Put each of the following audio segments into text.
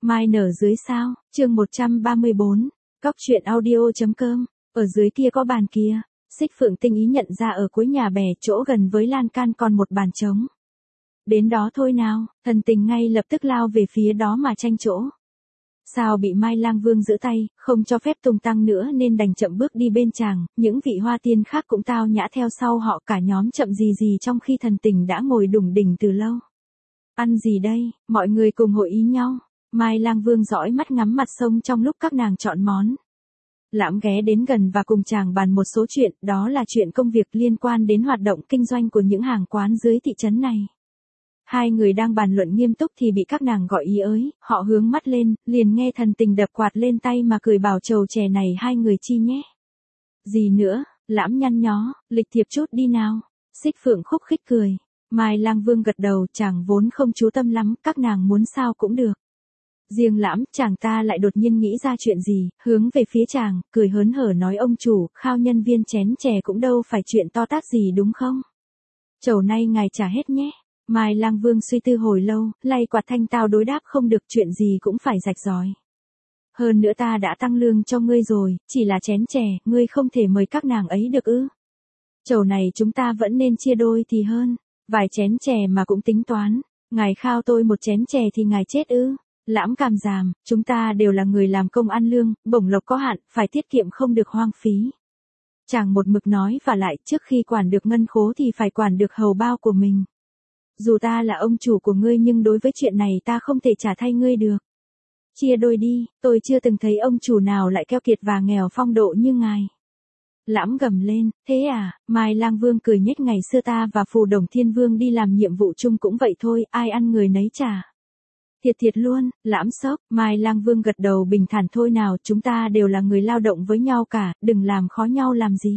Mai nở dưới sao, chương 134, Cóc truyện audio.com, ở dưới kia có bàn kia, Xích Phượng tinh ý nhận ra ở cuối nhà bè chỗ gần với lan can còn một bàn trống. Đến đó thôi nào, Thần Tình ngay lập tức lao về phía đó mà tranh chỗ. Sao bị Mai Lang Vương giữ tay, không cho phép tung tăng nữa nên đành chậm bước đi bên chàng, những vị hoa tiên khác cũng tao nhã theo sau họ cả nhóm chậm gì trong khi Thần Tình đã ngồi đủng đỉnh từ lâu. Ăn gì đây, mọi người cùng hội ý nhau. Mai Lang Vương dõi mắt ngắm mặt sông trong lúc các nàng chọn món. Lãm ghé đến gần và cùng chàng bàn một số chuyện, đó là chuyện công việc liên quan đến hoạt động kinh doanh của những hàng quán dưới thị trấn này. Hai người đang bàn luận nghiêm túc thì bị các nàng gọi ý ới, họ hướng mắt lên, liền nghe Thần Tình đập quạt lên tay mà cười bảo chầu chè này hai người chi nhé. Gì nữa, Lãm nhăn nhó, lịch thiệp chút đi nào. Xích Phượng khúc khích cười. Mai Lang Vương gật đầu, chàng vốn không chú tâm lắm, các nàng muốn sao cũng được. Riêng Lãm, chàng ta lại đột nhiên nghĩ ra chuyện gì, hướng về phía chàng, cười hớn hở nói ông chủ, khao nhân viên chén chè cũng đâu phải chuyện to tát gì đúng không? Chầu nay ngài trả hết nhé. Mai Lang Vương suy tư hồi lâu, lay quạt thanh tao đối đáp không được, chuyện gì cũng phải rạch ròi. Hơn nữa ta đã tăng lương cho ngươi rồi, chỉ là chén chè, ngươi không thể mời các nàng ấy được ư? Chầu này chúng ta vẫn nên chia đôi thì hơn, vài chén chè mà cũng tính toán, ngài khao tôi một chén chè thì ngài chết ư? Lãm cảm giảm, chúng ta đều là người làm công ăn lương, bổng lộc có hạn, phải tiết kiệm không được hoang phí. Chàng một mực nói và lại, trước khi quản được ngân khố thì phải quản được hầu bao của mình. Dù ta là ông chủ của ngươi nhưng đối với chuyện này ta không thể trả thay ngươi được. Chia đôi đi, tôi chưa từng thấy ông chủ nào lại keo kiệt và nghèo phong độ như ngài. Lãm gầm lên, thế à? Mai Lang Vương cười nhếch, ngày xưa ta và Phù Đồng Thiên Vương đi làm nhiệm vụ chung cũng vậy thôi, ai ăn người nấy trả. Thiệt luôn, Lãm sốc. Mai Lang Vương gật đầu bình thản, thôi nào, chúng ta đều là người lao động với nhau cả, đừng làm khó nhau làm gì.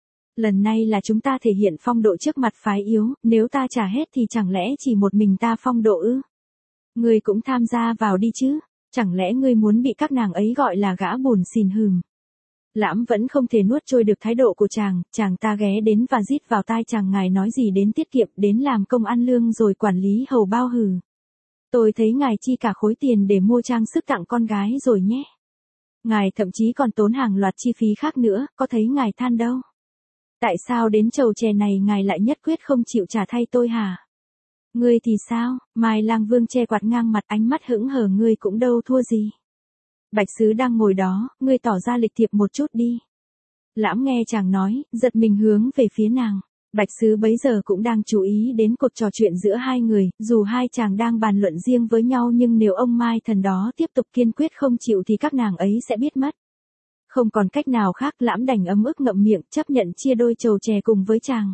Lần này là chúng ta thể hiện phong độ trước mặt phái yếu, nếu ta trả hết thì chẳng lẽ chỉ một mình ta phong độ ư? Ngươi cũng tham gia vào đi chứ, chẳng lẽ ngươi muốn bị các nàng ấy gọi là gã bùn xìn hừm. Lãm vẫn không thể nuốt trôi được thái độ của chàng ta ghé đến và rít vào tai chàng, ngài nói gì đến tiết kiệm, đến làm công ăn lương rồi quản lý hầu bao hừ. Tôi thấy ngài chi cả khối tiền để mua trang sức tặng con gái rồi nhé. Ngài thậm chí còn tốn hàng loạt chi phí khác nữa, có thấy ngài than đâu. Tại sao đến chầu chè này ngài lại nhất quyết không chịu trả thay tôi hả? Ngươi thì sao? Mai Lang Vương che quạt ngang mặt, ánh mắt hững hờ, ngươi cũng đâu thua gì. Bạch Sứ đang ngồi đó, ngươi tỏ ra lịch thiệp một chút đi. Lãm nghe chàng nói, giật mình hướng về phía nàng. Bạch Sứ bấy giờ cũng đang chú ý đến cuộc trò chuyện giữa hai người, dù hai chàng đang bàn luận riêng với nhau nhưng nếu ông Mai Thần đó tiếp tục kiên quyết không chịu thì các nàng ấy sẽ biết mất. Không còn cách nào khác, Lãm đành ấm ức ngậm miệng, chấp nhận chia đôi chầu chè cùng với chàng.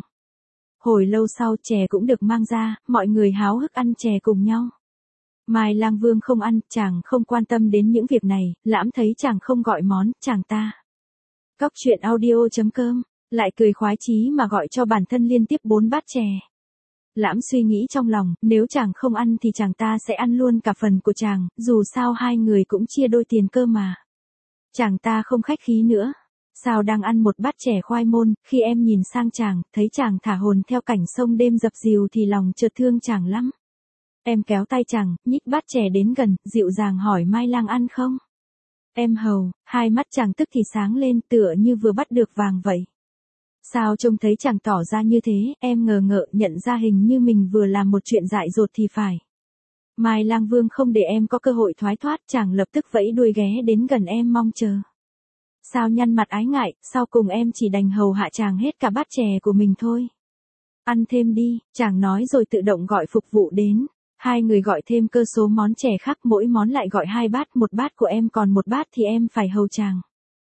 Hồi lâu sau chè cũng được mang ra, mọi người háo hức ăn chè cùng nhau. Mai Lang Vương không ăn, chàng không quan tâm đến những việc này, Lãm thấy chàng không gọi món, chàng ta. Cóc truyện audio.com, lại cười khoái chí mà gọi cho bản thân liên tiếp 4 bát chè. Lãm suy nghĩ trong lòng, nếu chàng không ăn thì chàng ta sẽ ăn luôn cả phần của chàng, dù sao hai người cũng chia đôi tiền cơ mà. Chàng ta không khách khí nữa. Sao đang ăn một bát chè khoai môn, khi em nhìn sang chàng, thấy chàng thả hồn theo cảnh sông đêm dập dìu thì lòng chợt thương chàng lắm. Em kéo tay chàng, nhích bát chè đến gần, dịu dàng hỏi Mai Lang ăn không? Em hầu, hai mắt chàng tức thì sáng lên tựa như vừa bắt được vàng vậy. Sao trông thấy chàng tỏ ra như thế, em ngờ ngợ nhận ra hình như mình vừa làm một chuyện dại dột thì phải. Mai Lang Vương không để em có cơ hội thoái thoát, chàng lập tức vẫy đuôi ghé đến gần em mong chờ. Sao nhăn mặt ái ngại, sau cùng em chỉ đành hầu hạ chàng hết cả bát chè của mình thôi. Ăn thêm đi, chàng nói rồi tự động gọi phục vụ đến. Hai người gọi thêm cơ số món chè khác, mỗi món lại gọi 2 bát, một bát của em còn một bát thì em phải hầu chàng.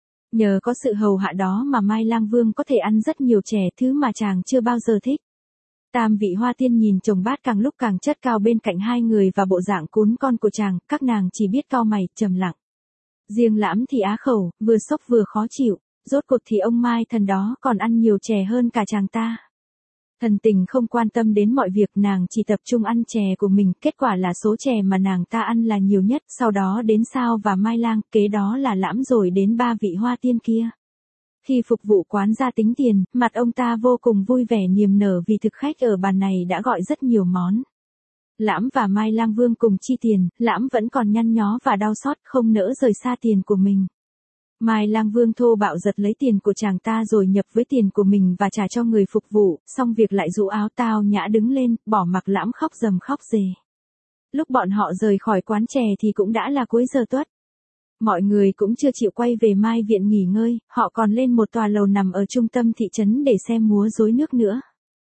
Nhờ có sự hầu hạ đó mà Mai Lang Vương có thể ăn rất nhiều chè, thứ mà chàng chưa bao giờ thích. Tam vị hoa tiên nhìn chồng bát càng lúc càng chất cao bên cạnh hai người và bộ dạng cún con của chàng, các nàng chỉ biết cau mày, trầm lặng. Riêng Lãm thì á khẩu, vừa sốc vừa khó chịu, rốt cuộc thì ông Mai Thần đó còn ăn nhiều chè hơn cả chàng ta. Thần Tình không quan tâm đến mọi việc, nàng chỉ tập trung ăn chè của mình, kết quả là số chè mà nàng ta ăn là nhiều nhất, sau đó đến Sao và Mai Lang, kế đó là Lãm rồi đến 3 vị hoa tiên kia. Khi phục vụ quán ra tính tiền, mặt ông ta vô cùng vui vẻ niềm nở vì thực khách ở bàn này đã gọi rất nhiều món. Lãm và Mai Lang Vương cùng chi tiền, Lãm vẫn còn nhăn nhó và đau xót không nỡ rời xa tiền của mình. Mai Lang Vương thô bạo giật lấy tiền của chàng ta rồi nhập với tiền của mình và trả cho người phục vụ, xong việc lại rũ áo tao nhã đứng lên, bỏ mặc Lãm khóc rầm khóc rề. Lúc bọn họ rời khỏi quán chè thì cũng đã là cuối giờ tuất. Mọi người cũng chưa chịu quay về Mai Viện nghỉ ngơi, họ còn lên một tòa lầu nằm ở trung tâm thị trấn để xem múa rối nước nữa.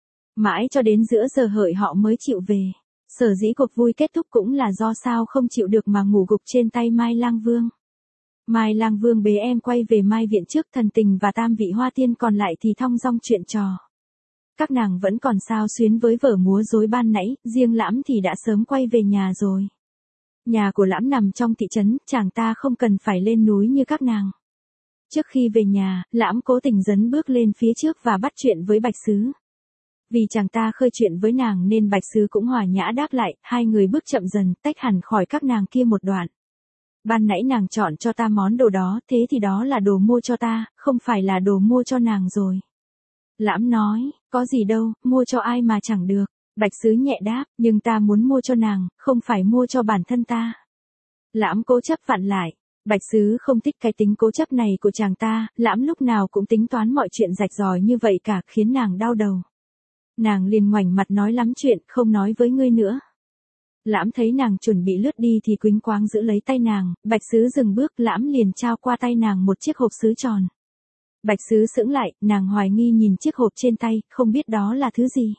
Mãi cho đến giữa giờ hợi họ mới chịu về. Sở dĩ cuộc vui kết thúc cũng là do sao không chịu được mà ngủ gục trên tay Mai Lang Vương. Mai Lang Vương bế em quay về Mai Viện trước Thần Tình và tam vị hoa tiên còn lại thì thong dong chuyện trò. Các nàng vẫn còn xao xuyến với vở múa rối ban nãy, riêng Lãm thì đã sớm quay về nhà rồi. Nhà của Lãm nằm trong thị trấn, chàng ta không cần phải lên núi như các nàng. Trước khi về nhà, Lãm cố tình dấn bước lên phía trước và bắt chuyện với Bạch Sứ. Vì chàng ta khơi chuyện với nàng nên Bạch Sứ cũng hòa nhã đáp lại, hai người bước chậm dần, tách hẳn khỏi các nàng kia một đoạn. Ban nãy nàng chọn cho ta món đồ đó, thế thì đó là đồ mua cho ta, không phải là đồ mua cho nàng rồi. Lãm nói, có gì đâu, mua cho ai mà chẳng được. Bạch Sứ nhẹ đáp, nhưng ta muốn mua cho nàng, không phải mua cho bản thân ta. Lãm cố chấp vặn lại. Bạch Sứ không thích cái tính cố chấp này của chàng ta, Lãm lúc nào cũng tính toán mọi chuyện rạch ròi như vậy cả, khiến nàng đau đầu. Nàng liền ngoảnh mặt nói lắm chuyện, không nói với ngươi nữa. Lãm thấy nàng chuẩn bị lướt đi thì quýnh quáng giữ lấy tay nàng, Bạch Sứ dừng bước, Lãm liền trao qua tay nàng một chiếc hộp sứ tròn. Bạch Sứ sững lại, nàng hoài nghi nhìn chiếc hộp trên tay, không biết đó là thứ gì.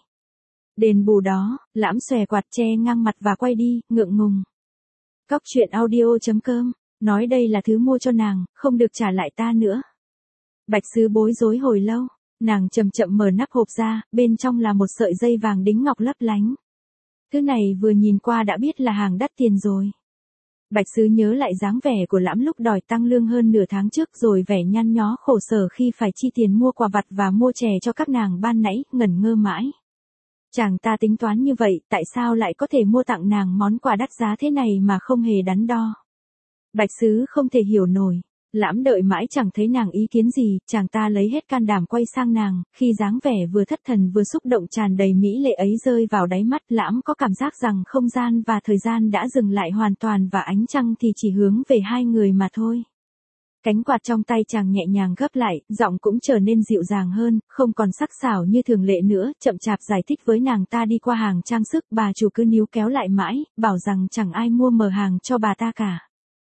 Đền bù đó, Lãm xòe quạt che ngang mặt và quay đi, ngượng ngùng. Cóc truyện audio.com, nói đây là thứ mua cho nàng, không được trả lại ta nữa. Bạch Sứ bối rối hồi lâu, nàng chậm chậm mở nắp hộp ra, bên trong là một sợi dây vàng đính ngọc lấp lánh. Thứ này vừa nhìn qua đã biết là hàng đắt tiền rồi. Bạch Sứ nhớ lại dáng vẻ của Lãm lúc đòi tăng lương hơn nửa tháng trước rồi vẻ nhăn nhó khổ sở khi phải chi tiền mua quà vặt và mua chè cho các nàng ban nãy, ngẩn ngơ mãi. Chàng ta tính toán như vậy, tại sao lại có thể mua tặng nàng món quà đắt giá thế này mà không hề đắn đo. Bạch Sứ không thể hiểu nổi. Lãm đợi mãi chẳng thấy nàng ý kiến gì, chàng ta lấy hết can đảm quay sang nàng, khi dáng vẻ vừa thất thần vừa xúc động tràn đầy mỹ lệ ấy rơi vào đáy mắt, Lãm có cảm giác rằng không gian và thời gian đã dừng lại hoàn toàn và ánh trăng thì chỉ hướng về hai người mà thôi. Cánh quạt trong tay chàng nhẹ nhàng gấp lại, giọng cũng trở nên dịu dàng hơn, không còn sắc sảo như thường lệ nữa, chậm chạp giải thích với nàng ta đi qua hàng trang sức, bà chủ cứ níu kéo lại mãi, bảo rằng chẳng ai mua mở hàng cho bà ta cả.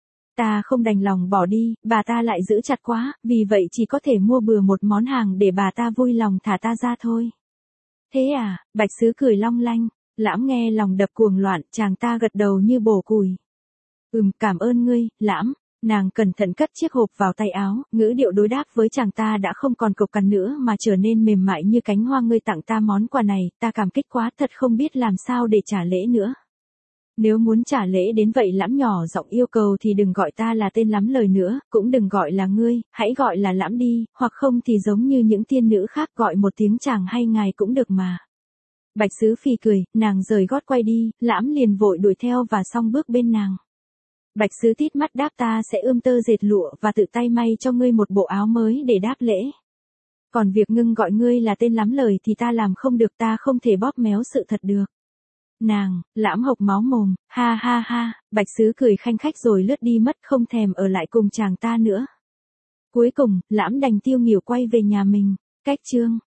Ta không đành lòng bỏ đi, bà ta lại giữ chặt quá, vì vậy chỉ có thể mua bừa một món hàng để bà ta vui lòng thả ta ra thôi. Thế à, Bạch Sứ cười long lanh, Lãm nghe lòng đập cuồng loạn, chàng ta gật đầu như bổ củi. Cảm ơn ngươi, Lãm. Nàng cẩn thận cất chiếc hộp vào tay áo, ngữ điệu đối đáp với chàng ta đã không còn cộc cằn nữa mà trở nên mềm mại như cánh hoa. Ngươi tặng ta món quà này, ta cảm kích quá, thật không biết làm sao để trả lễ nữa. Nếu muốn trả lễ đến vậy, Lãm nhỏ giọng yêu cầu, thì đừng gọi ta là tên lắm lời nữa, cũng đừng gọi là ngươi, hãy gọi là Lãm đi, hoặc không thì giống như những tiên nữ khác gọi một tiếng chàng hay ngài cũng được mà. Bạch Sứ phì cười, nàng rời gót quay đi, Lãm liền vội đuổi theo và song bước bên nàng. Bạch Sứ tít mắt đáp, ta sẽ ươm tơ dệt lụa và tự tay may cho ngươi một bộ áo mới để đáp lễ. Còn việc ngưng gọi ngươi là tên lắm lời thì ta làm không được, ta không thể bóp méo sự thật được. Nàng, Lãm hộc máu mồm, ha ha ha, Bạch Sứ cười khanh khách rồi lướt đi mất, không thèm ở lại cùng chàng ta nữa. Cuối cùng, Lãm đành tiêu nghỉu quay về nhà mình. Cách chương